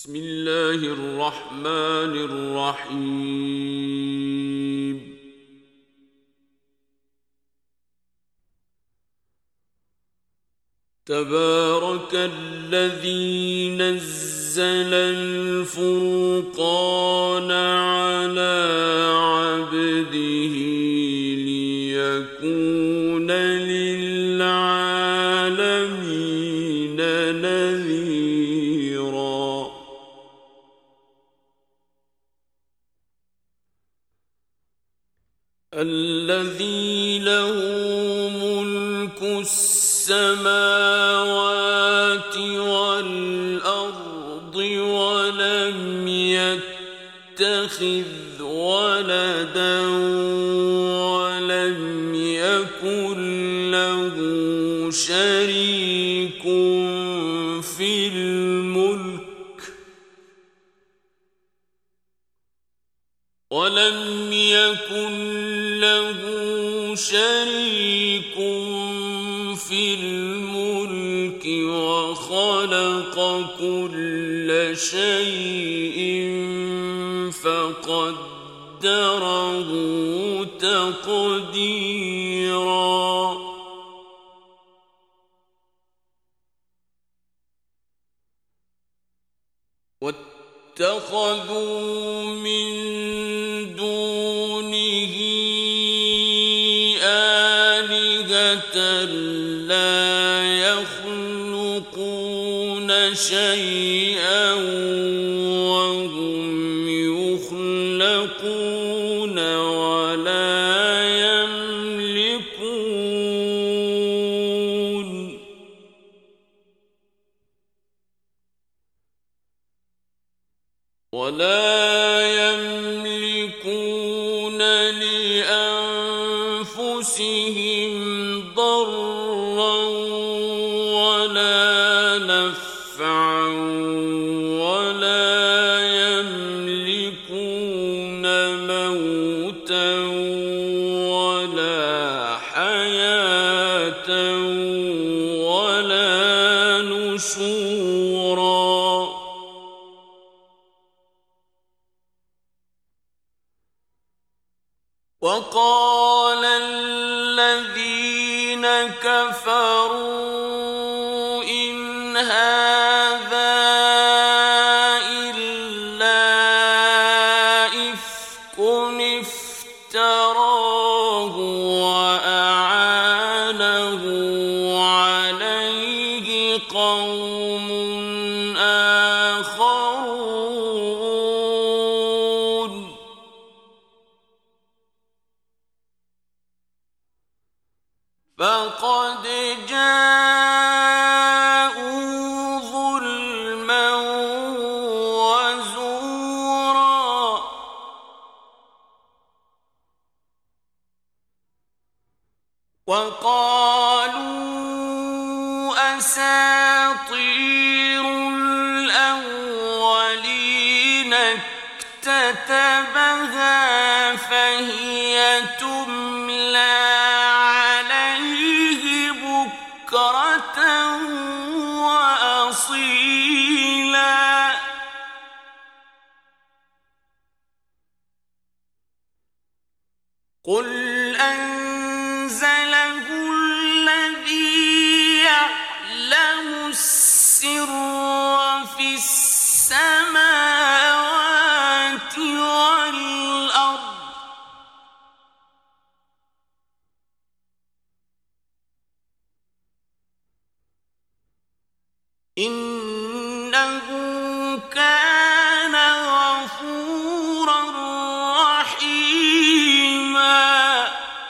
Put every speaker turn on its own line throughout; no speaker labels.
بسم الله الرحمن الرحيم. تبارك الذي نزل الفرقان على عبده ليكون للعالمين نذيرا. الذي له ملك السماوات والأرض ولم يتخذ ولدا ولم يكن له شريك في الملك وخلق كل شيء فقدره تقديرا. واتخذوا من دونه آلهة لا يخلقون شيئا وهم يخلقون ولا يملكون لأنفسهم ضرا ولا نفعا ولا يملكون موتا ولا حياة ولا نشورا. وقال الذين كفروا إن هذا إلا إفك افتراه وأعانه عليه قوم آخرون فقد جاءوا ظلما وزورا. وقالوا أساطير الأولين اكتتبها فهي تملى بكرة وأصيلا. قل أنزله الذي يعلم السر في السماوات والأرض إنه كان غفورا رحيما.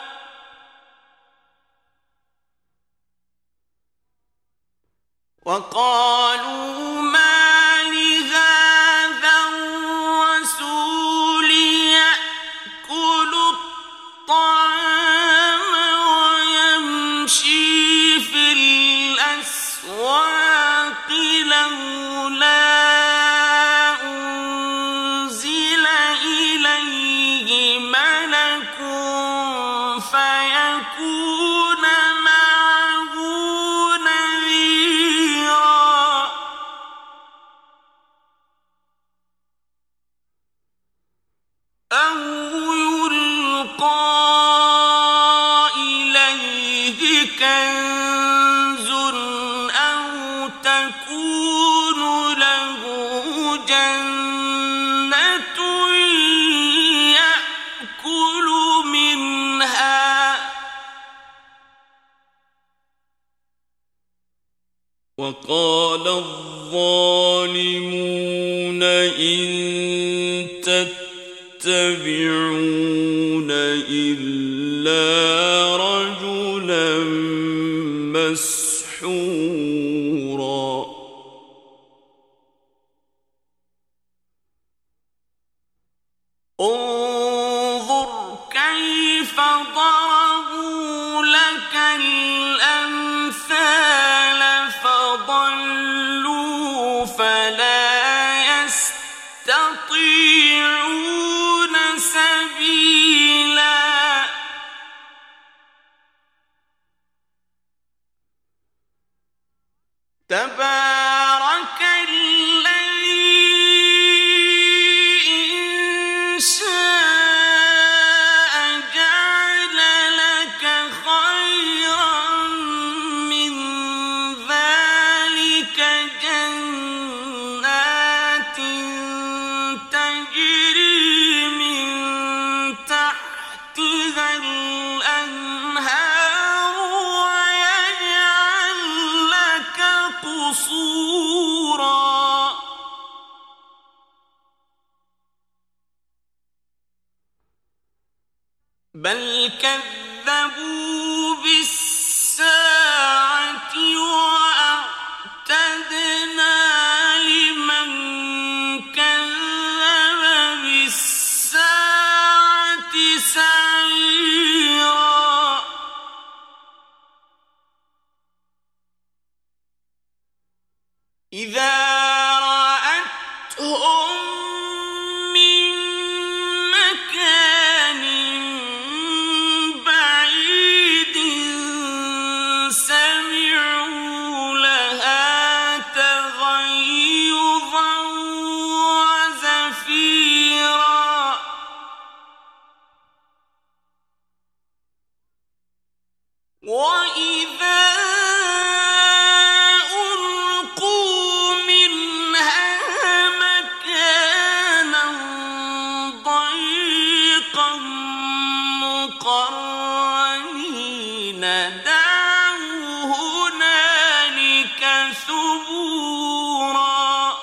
وقالوا ما لهذا الرسول يأكل الطعام ويمشي في الأسواق لولا أو يلقى إليه كنز أو تكون له جنة يأكل منها وقال الظالمون إن تتبعون إلا رجلا مسحورا انظر كيف ضربوا لك الأمثال فضلوا فلا يستطيعون سبيلا تبارك الذي إن شاء جعل لك خيرا من ذلك جنات تجري من تحتها الأنهار ويجعل لك قصورا بل كذبوا بالساعة وأعتدنا لمن كذب بالساعة سعيرا إذا رأتهم من مكان بعيد سمعوا لها تغيظا وزفيرا وإذا ألقوا منها مكانا ضيقا مقرنين دعوا هنالك ثبورا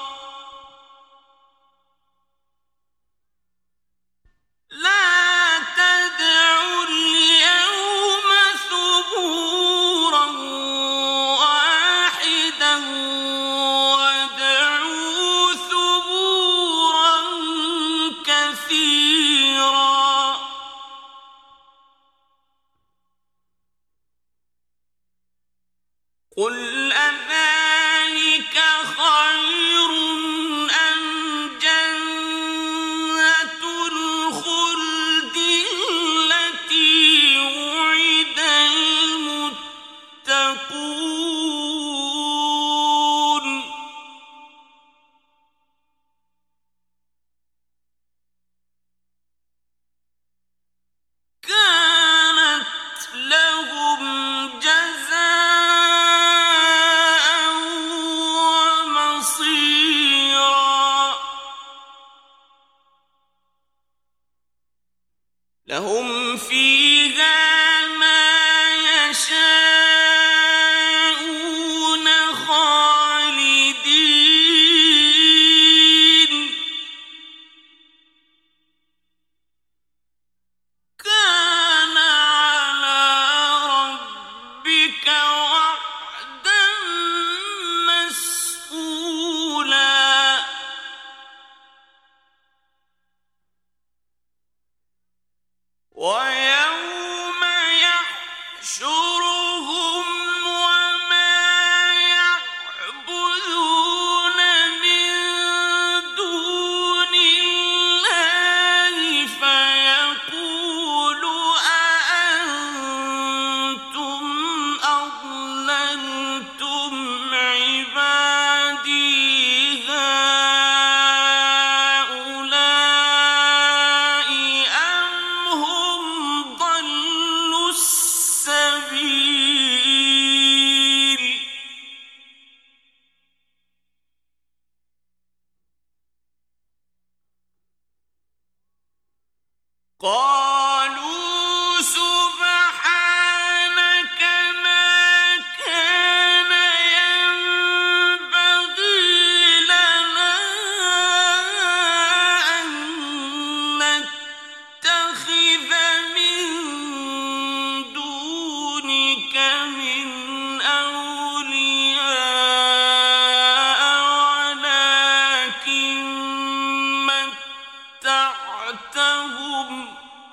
لا تدعوا اليوم ثبورا واحدا وادعوا ثبورا كثيرا قل أذلك خير أم جنة الخلد التي وعد المتقون كانت لهم جزاء ومصيرا لهم فيها ما يشاءون خالدين كان على ربك وعدا مسئولا ويوم قالوا سبحانك ما كان ينبغي لنا أن نتخذ من دونك من أولياء ولكن متعتهم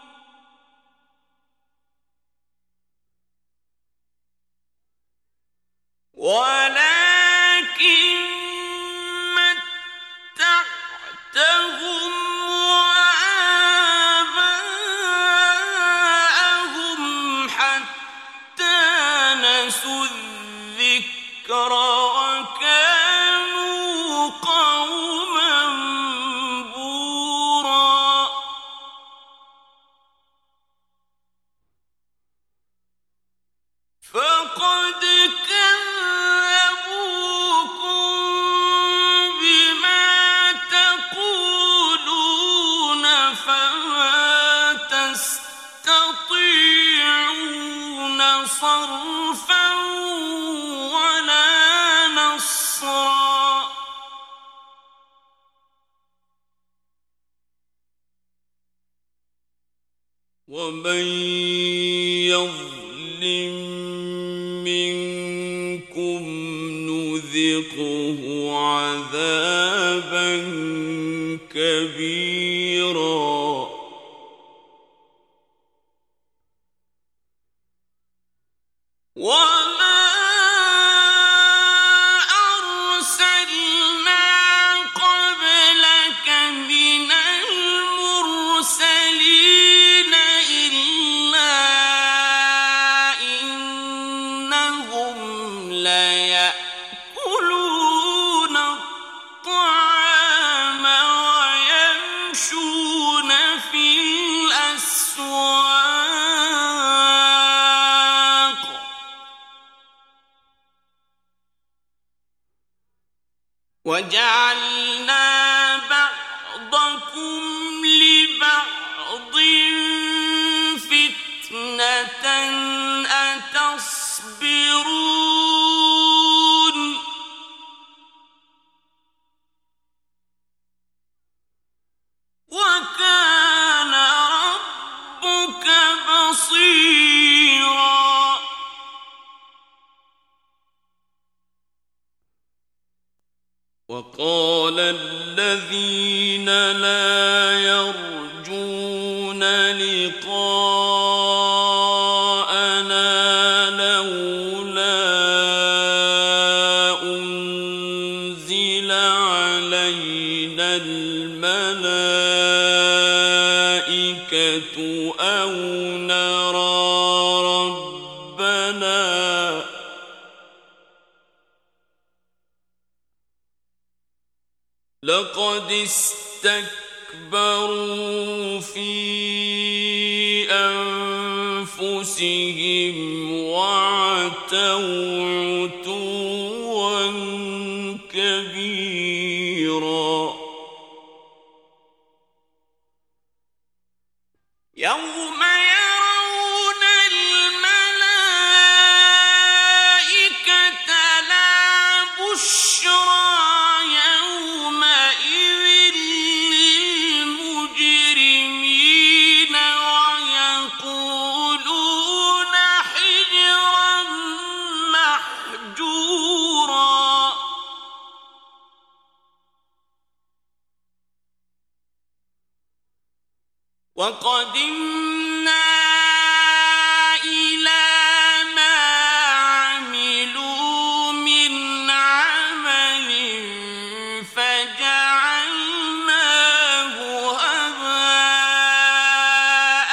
وآباءهم حتى نسوا الذكر وكانوا قوما بورا فقد كذبوكم بما تقولون فما تستطيعون صرفا ولا نصرا ومن يظلم منكم نذقه عذابا كبيرا وما أرسلنا قبلك من المرسلين إلا إنهم ليأكلون الطعام ويمشون في الأسواق وجعلنا بعضكم لبعض فتنة أتصبرون وكان ربك بصيرا وقال الذين لا يرجون لقاءنا لولا أنزل علينا الملائكة أو نرى ربنا لقد استكبروا في أنفسهم وعتوا عتوا كبيرا يوم يرون الملائكة لا بشرى يومئذ للمجرمين ويقولون حجرا محجورا وقدمنا إلى ما عملوا من عمل فجعلناه هباء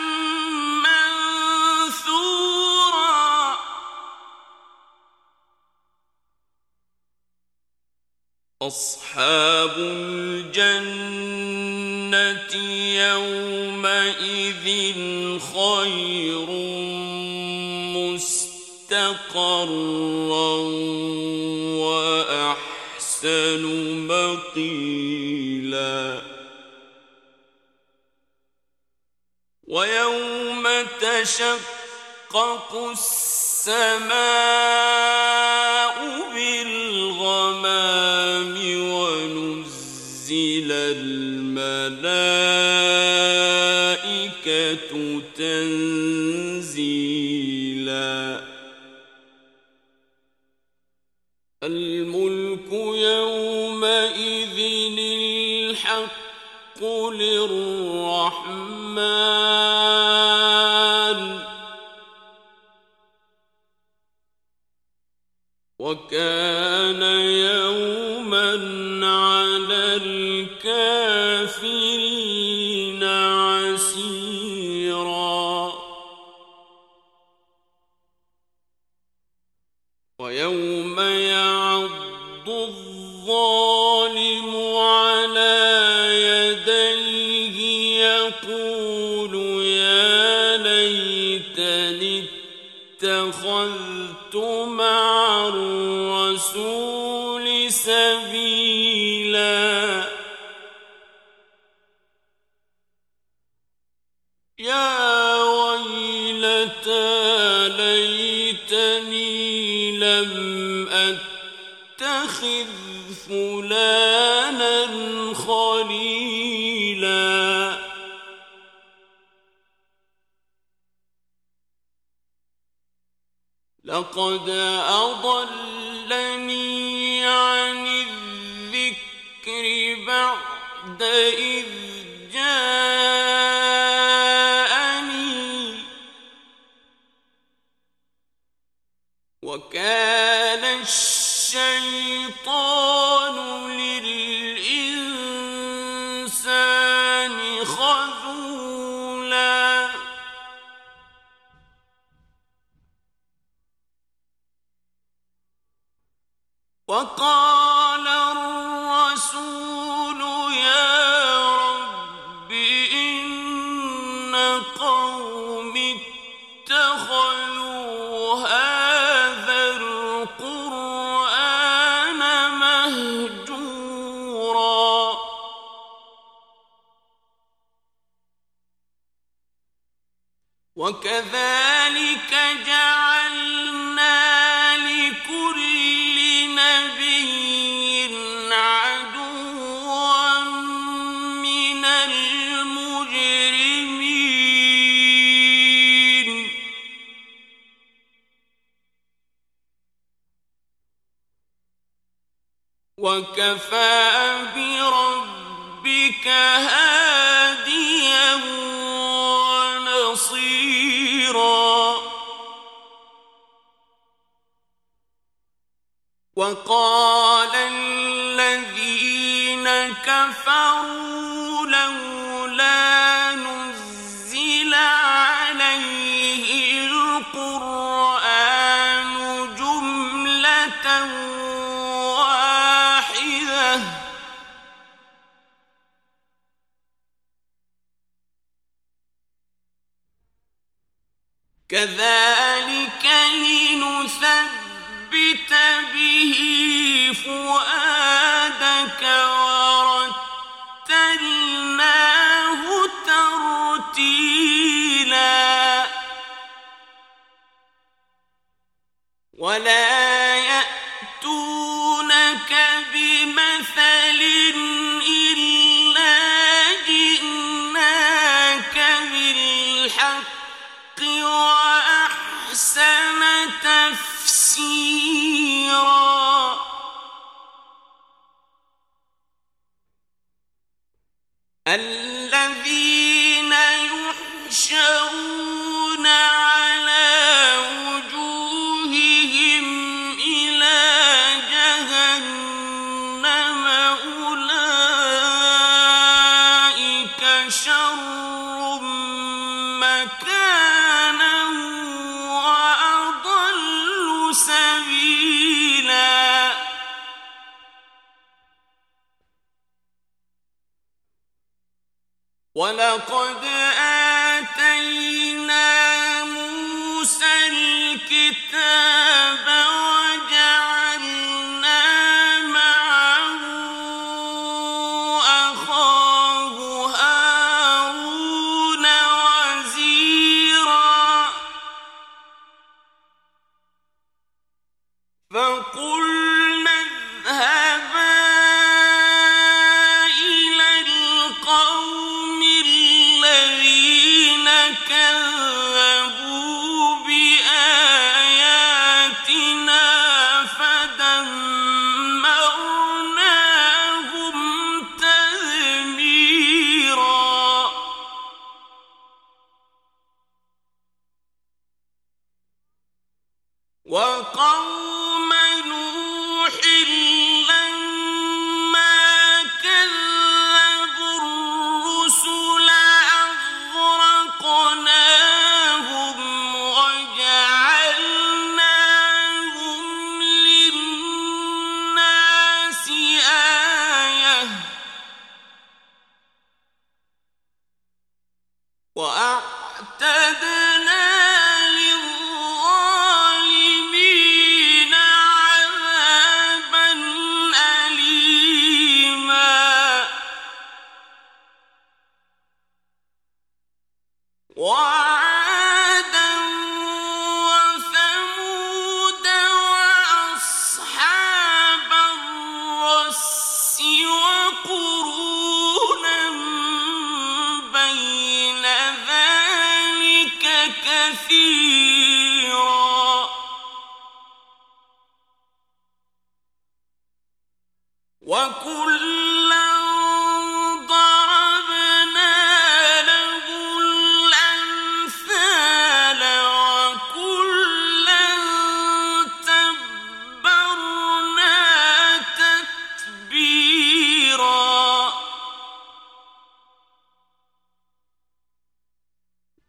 منثورا أصحاب الجنة يومئذ خير مستقرا وأحسن مقيلا ويوم تشقق السماء بالغمام ونزل الملائكة تنزيلا الملك يومئذ الحق للرحمن وكان يوما على الكافرين عسيرا ويوم يعض الظالم على يديه يقول يا ليتني اتخذت مع الرسول سبيلا يا ويلتى ليتني لم أتخذ فلانا خليلا لقد أضلني عن الذكر بعد إذ جاءني وكان الشيطان للإنسان خذولا وقال الرسول يا رب إن قومي اتخذوا هذا القرآن مهجورا وكذلك جعلنا لكل نبي عدوا من المجرمين وكفى بربك هاديا ونصيرا وقال الذين كفروا لولا نزل عليه القرآن جملة واحدة كذلك لنثبت به فؤادك ورتلناه ترتيلا ولا يأتونك بمثل إلا جئناك بالحق وأحسن تفسيرا الذين يحشرون على وجوههم إلى جهنم أولئك شر مكانا وأضل سبيلا ولقد آتينا موسى الكتاب وجعلنا معه أخاه هارون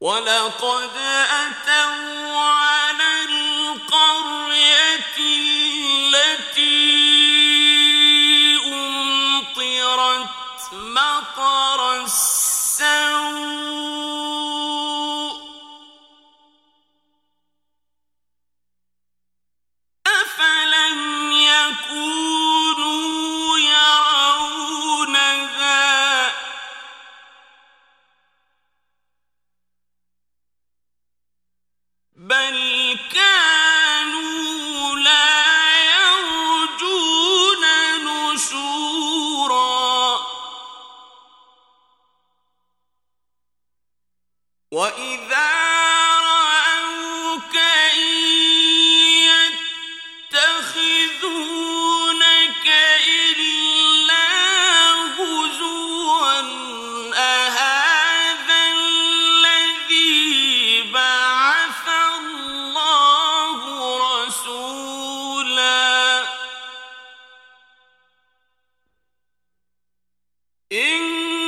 وَلَقَدْ أَتَوْا عَلَى الْقَرْيَةِ الَّتِي أُمْطِرَتْ مَطَرَ السَّوْءِ أَفَلَمْ يَكُونُوا يَرَوْنَهَا بَلْ كَانُوا لَا يَرْجُونَ نُشُورًا وَإِذَا رَأَوْكَ إِن يَتَّخِذُونَكَ إِلَّا هُزُوًا أَهَٰذَا الَّذِي بَعَثَ اللَّهُ رَسُولًا إِن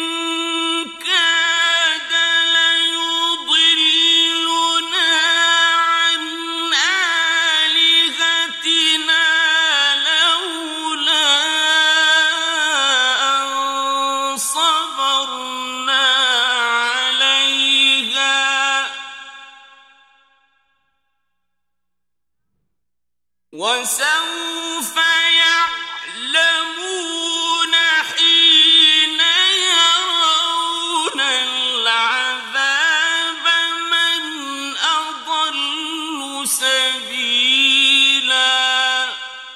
كَادَ لَيُضِلُّنَا عَنْ آلِهَتِنَا لَوْلَا أَن صَبَرْنَا عَلَيْهَا ۚ وَسَوْفَ يَعْلَمُونَ حِينَ يَرَوْنَ الْعَذَابَ مَنْ أَضَلُّ سَبِيلًا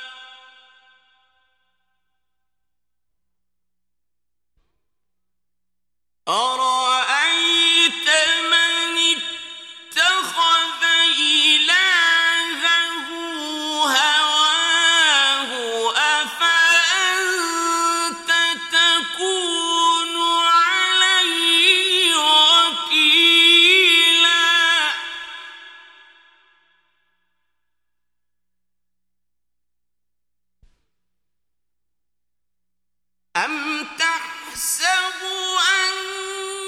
أَرَأَيْتَ مَنِ اتَّخَذَ إِلَٰهَهُ هَوَاهُ أَفَأَنتَ تَكُونُ عَلَيْهِ وَكِيلًا أَمْ تَحْسَبُ أَنَّ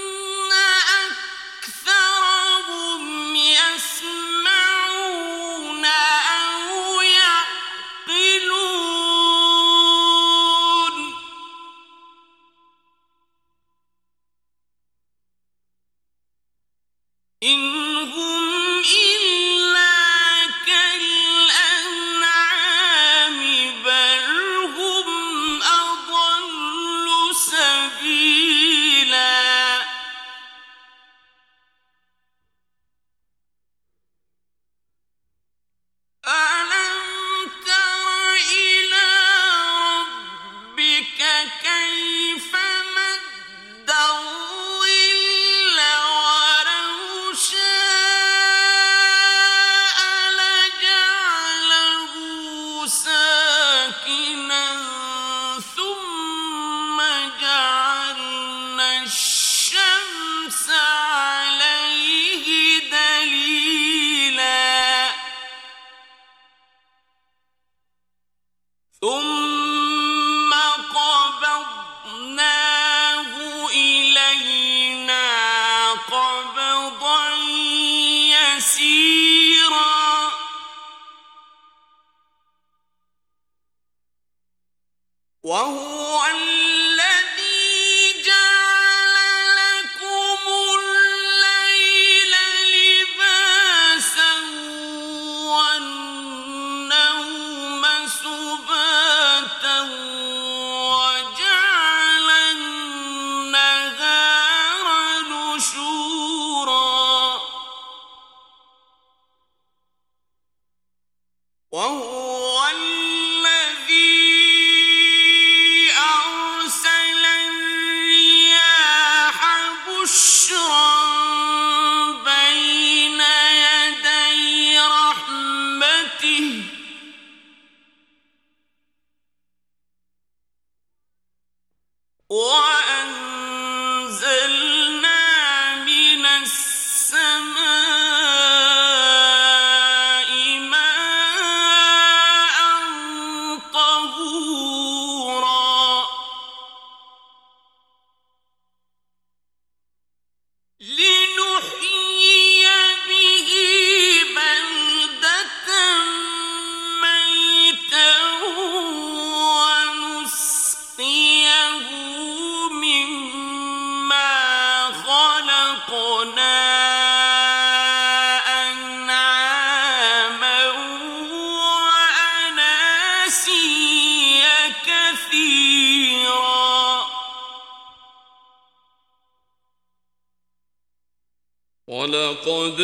وَلَقَدْ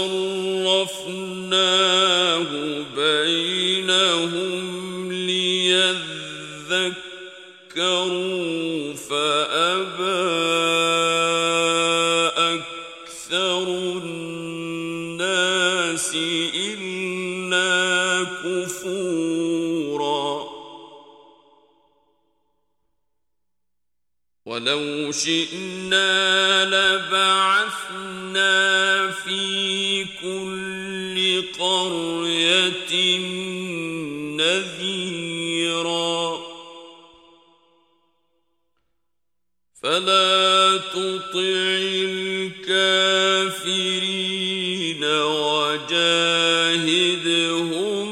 صَرَّفْنَاهُ بَيْنَهُمْ لِيَذَّكَّرُوا فَأَبَى أَكْثَرُ النَّاسِ إِلَّا كُفُورًا وَلَوْ شِئْنَا لَبَعَثْنَا فِي كُلِّ قَرْيَةٍ نَذِيرًا فَلَا تُطِعِ الْكَافِرِينَ وَجَاهِدْهُم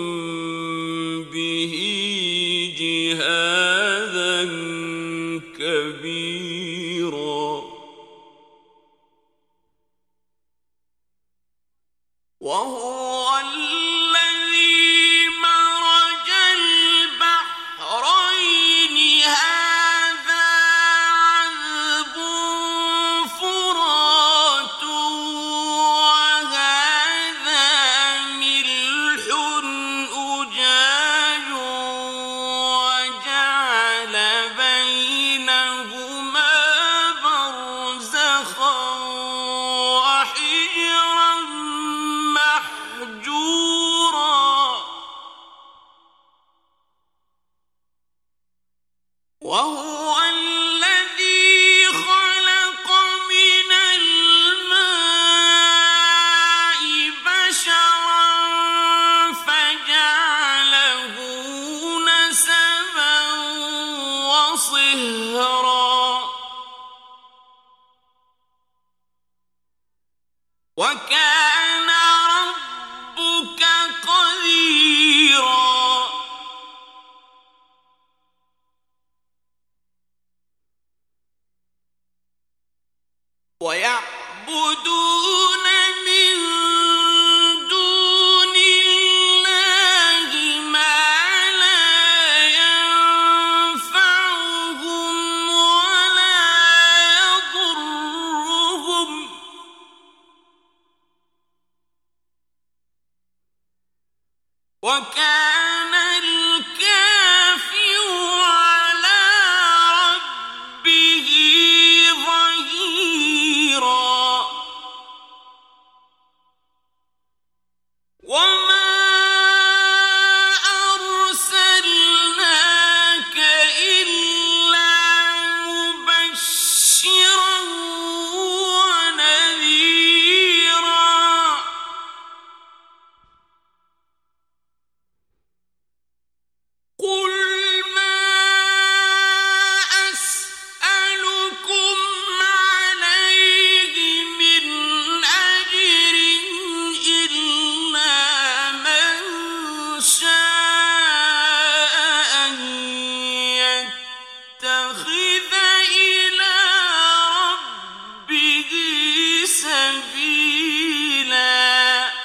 بِهِ جِهَادًا كَبِيرًا وَهُوَ الَّذِي مَرَجَ الْبَحْرَيْنِ هَذَا عَذْبٌ فُرَاتٌ وَهَذَا مِلْحٌ أُجَاجٌ وَجَعَلَ بَيْنَهُمَا بَرْزَخًا وَحِجْرًا مَّحْجُورًا وَهُوَ الَّذِي خَلَقَ مِنَ الْمَاءِ بَشَرًا فَجَعَلَهُ نَسَبًا وَصِهْرًا وَكَانَ رَبُّكَ قَدِيرًا وَيَعْبُدُونَ مِن دُونِ اللَّهِ مَا لَا يَنفَعُهُمْ وَلَا يَضُرُّهُمْ وَكَانَ الْكَافِرُ عَلَىٰ رَبِّهِ ظَهِيرًا وَمَا أَرْسَلْنَاكَ إِلَّا مُبَشِّرًا وَنَذِيرًا قُلْ مَا أَسْأَلُكُمْ عَلَيْهِ مِنْ أَجْرٍ إِلَّا مَنْ شَاءَ أَن يَتَّخِذَ إِلَىٰ رَبِّهِ سَبِيلًا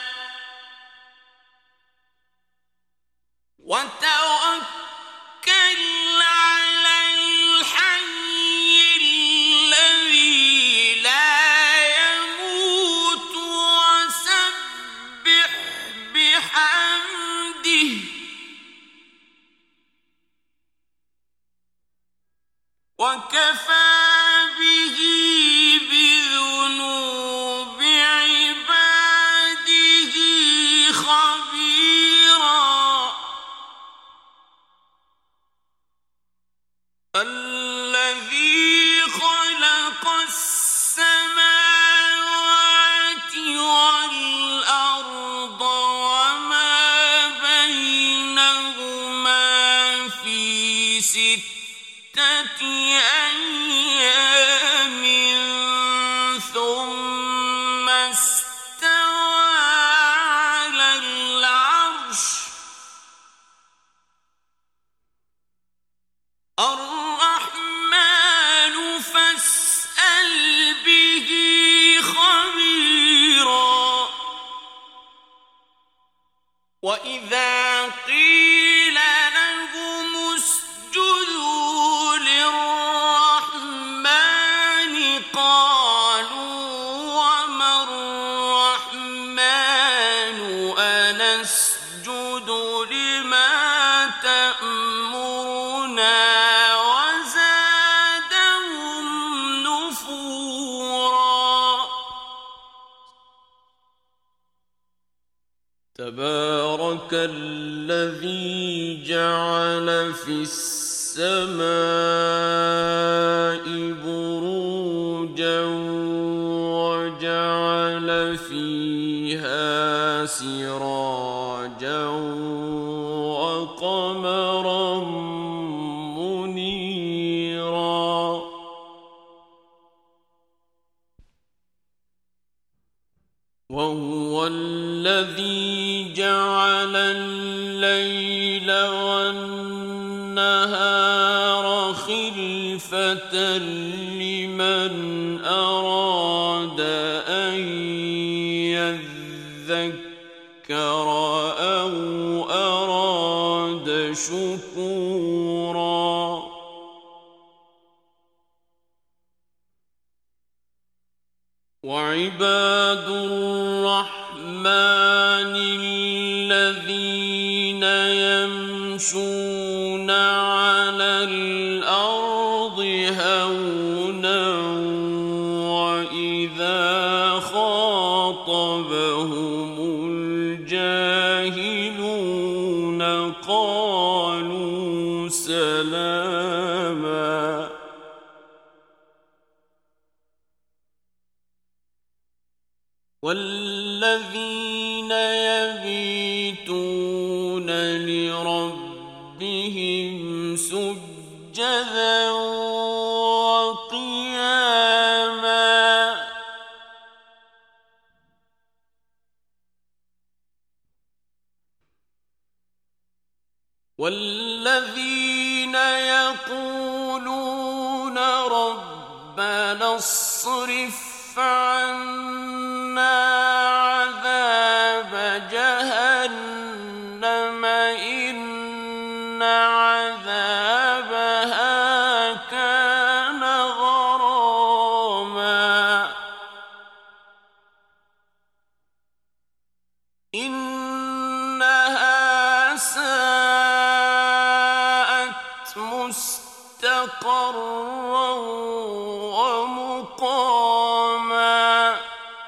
وَتَوَكَّلْ عَلَى الْحَيِّ الَّذِي لَا يَمُوتُ وَسَبِّحْ بِحَمْدِهِ وَكَفَىٰ بِهِ بِذُنُوبِ عِبَادِهِ خَبِيرًا الَّذِي خَلَقَ السَّمَاوَاتِ وَالْأَرْضَ وَمَا بَيْنَهُمَا فِي سِتَّةِ أَيَّامٍ تبارك الذي جعل في السماء بروجا وجعل فيها سراجا وقمرا منيرا وهو الذي جعل الليل والنهار خلفة لمن أراد أن يذكر أو أراد شكورا وعباد الرحمن الذين يمشون على الأرض هونا وإذا خاطبهم الجاهلون قالوا سلاما والذين يبيتون لربهم سجدا وقياما والذين يقولون ربنا اصرف عنا عذاب جهنم إن عذابها كان غراما إنها ساءت مستقرا ومقاما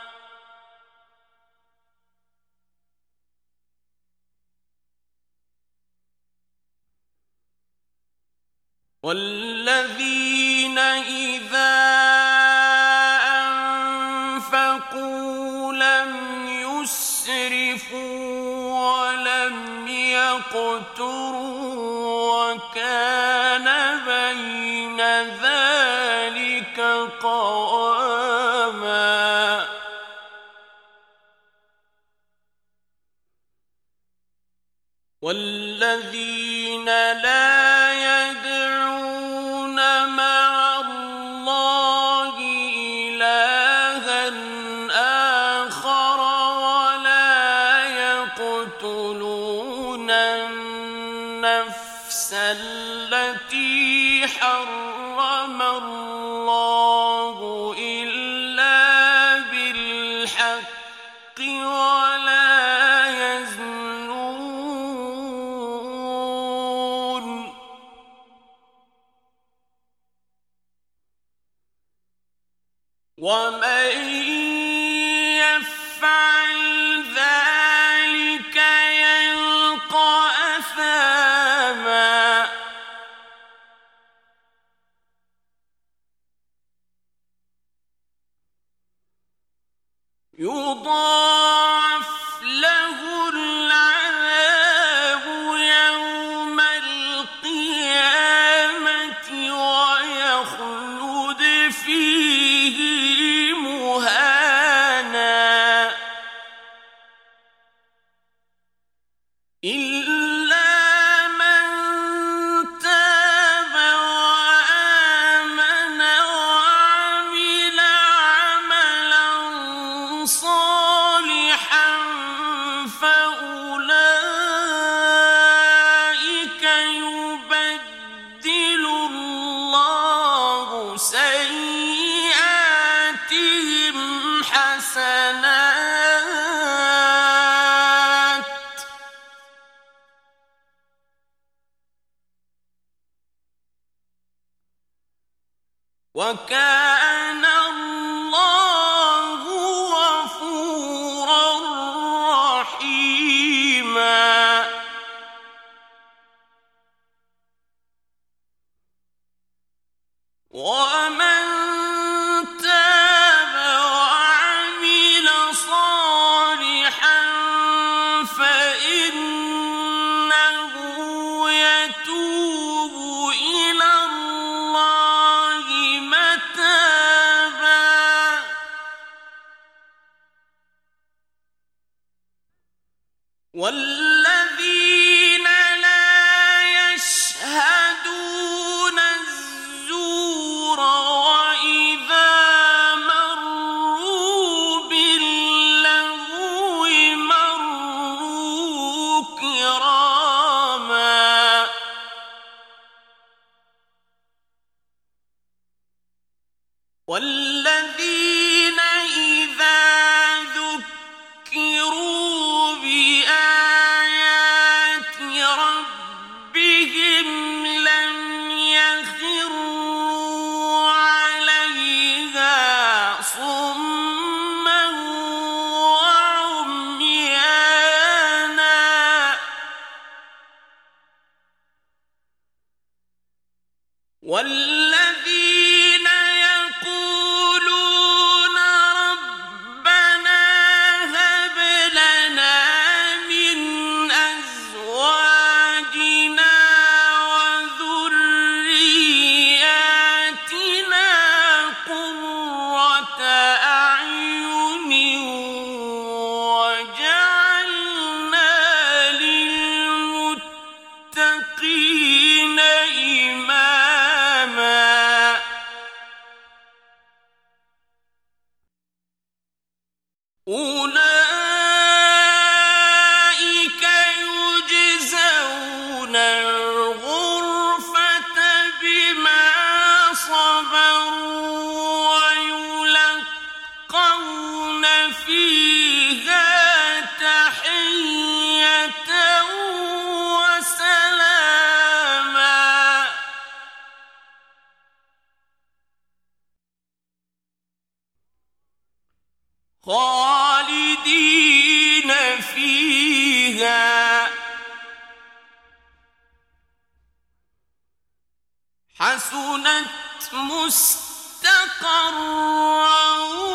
والذين إذا أنفقوا لم يسرفوا ولم يقتروا وكان بين ذلك قواما والذين لا يدعون مع الله إلها آخر ولا يقتلون النفس التي حرم الله إلا بالحق ولا يزنون ومن يفعل ذلك يلقى أثاما يضاعف له العذاب يوم القيامة ويخلد فيه مهانا إلا من تاب وآمن وعمل عملا صالحا فأولئك يبدل الله سيئاتهم حسنات وكان الله غفورا رحيما ومن تاب وعمل صالحا فإنه يتوب إلى الله متابا والذين لا يشهدون الزور وإذا مروا باللغو مروا كراما والذين إذا ذكروا بآيات ربهم لم يخروا عليها صما وعميانا والذين يقولون ربنا هب لنا من أزواجنا وذرياتنا قرة أعين وجعلنا للمتقين إماما أولئك يجزون الغرفة بما صبروا ويلقون فيها تحية وسلاما خالدين فيها حسنت مستقرا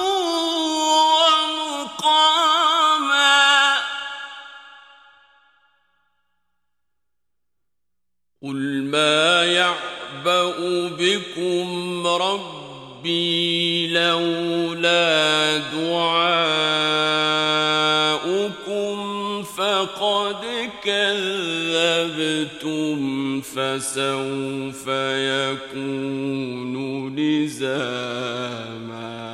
ومقاما قل ما يعبأ بكم ربي لولا دعاؤكم فقد كذبتم فسوف يكون لزاما